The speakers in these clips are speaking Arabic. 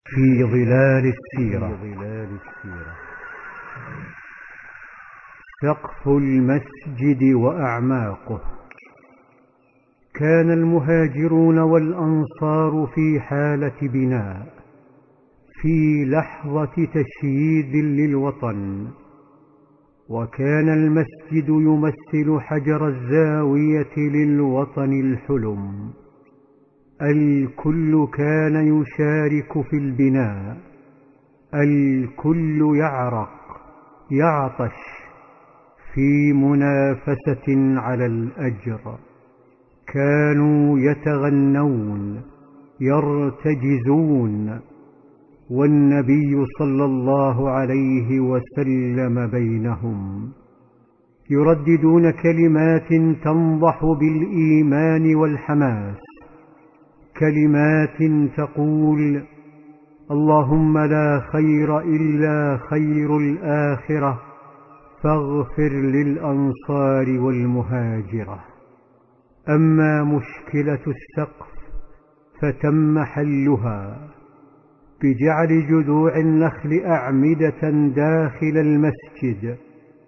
في ظلال السيرة. سقف المسجد وأعماقه. كان المهاجرون والأنصار في حالة بناء، في لحظة تشييد للوطن، وكان المسجد يمثل حجر الزاوية للوطن الحلم. الكل كان يشارك في البناء، الكل يعرق يعطش في منافسة على الأجر. كانوا يتغنون يرتجزون، والنبي صلى الله عليه وسلم بينهم، يرددون كلمات تنضح بالإيمان والحماس، كلمات تقول: اللهم لا خير إلا خير الآخرة، فاغفر للأنصار والمهاجرة. أما مشكلة السقف فتم حلها بجعل جذوع النخل أعمدة داخل المسجد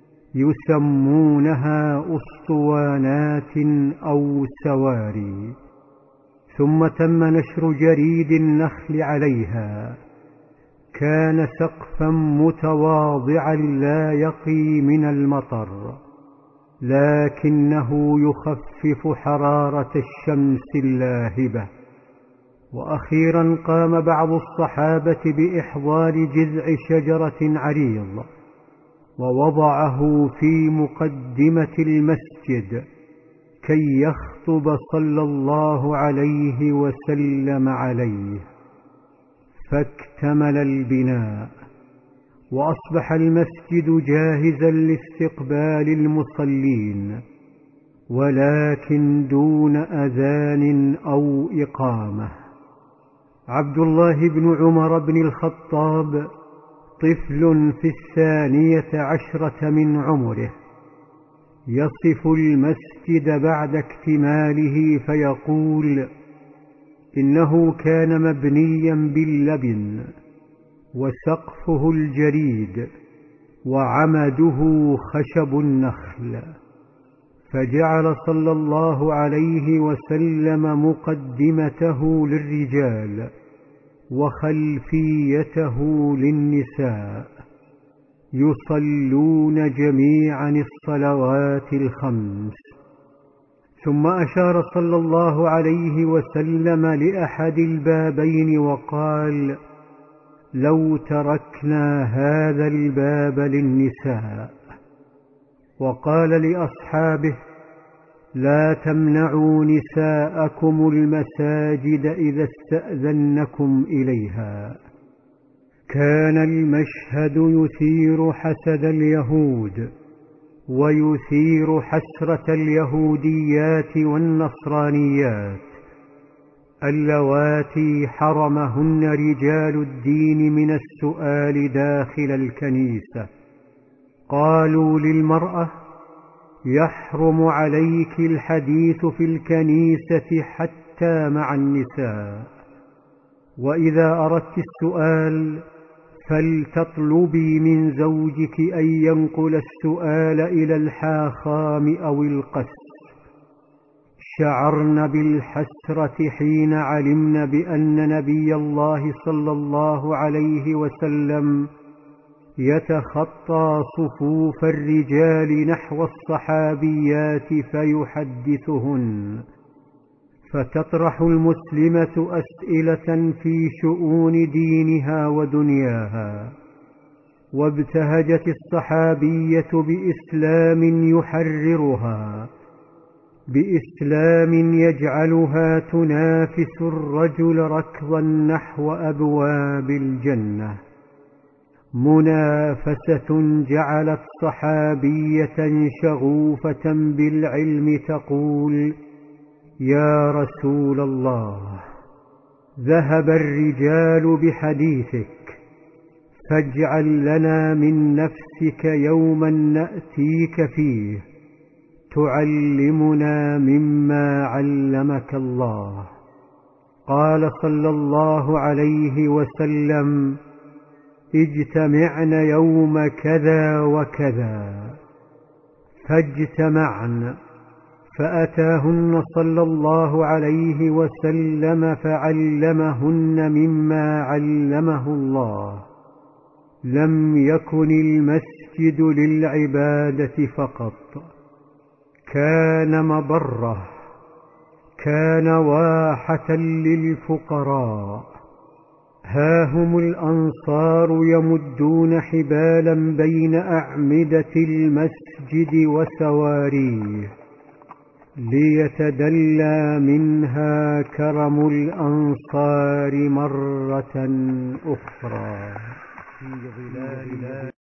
يسمونها أسطوانات أو سواري، ثم تم نشر جريد النخل عليها. كان سقفا متواضعا لا يقي من المطر، لكنه يخفف حرارة الشمس اللاهبة. وأخيرا قام بعض الصحابة بإحضار جذع شجرة عريض ووضعه في مقدمة المسجد كي يخطب صلى الله عليه وسلم عليه، فاكتمل البناء، وأصبح المسجد جاهزا لاستقبال المصلين، ولكن دون أذان أو إقامة. عبد الله بن عمر بن الخطاب طفل في 12 من عمره، يصف المسجد بعد اكتماله فيقول: إنه كان مبنيا باللبن، وسقفه الجريد، وعمده خشب النخل. فجعل صلى الله عليه وسلم مقدمته للرجال وخلفيته للنساء، يصلون جميعا الصلوات الخمس. ثم أشار صلى الله عليه وسلم لأحد البابين وقال: لو تركنا هذا الباب للنساء. وقال لأصحابه: لا تمنعوا نساءكم المساجد إذا استأذنكم إليها. كان المشهد يثير حسد اليهود، ويثير حسرة اليهوديات والنصرانيات اللواتي حرمهن رجال الدين من السؤال داخل الكنيسة. قالوا للمرأة: يحرم عليك الحديث في الكنيسة حتى مع النساء، وإذا أردت السؤال فلتطلبي من زوجك أن ينقل السؤال إلى الحاخام أو القس. شعرن بالحسرة حين علمن بأن نبي الله صلى الله عليه وسلم يتخطى صفوف الرجال نحو الصحابيات فيحدثهن، فتطرح المسلمة أسئلة في شؤون دينها ودنياها. وابتهجت الصحابية بإسلام يحررها، بإسلام يجعلها تنافس الرجل ركضا نحو أبواب الجنة. منافسة جعلت صحابية شغوفة بالعلم تقول: يا رسول الله، ذهب الرجال بحديثك، فاجعل لنا من نفسك يوما نأتيك فيه تعلمنا مما علمك الله. قال صلى الله عليه وسلم: اجتمعن يوم كذا وكذا، فاجتمعن، فأتاهن صلى الله عليه وسلم فعلمهن مما علمه الله. لم يكن المسجد للعبادة فقط، كان مبرة، كان واحة للفقراء. ها هم الأنصار يمدون حبالا بين أعمدة المسجد وسواريه ليتدلى منها كرم الأنصار مرة أخرى في ظلال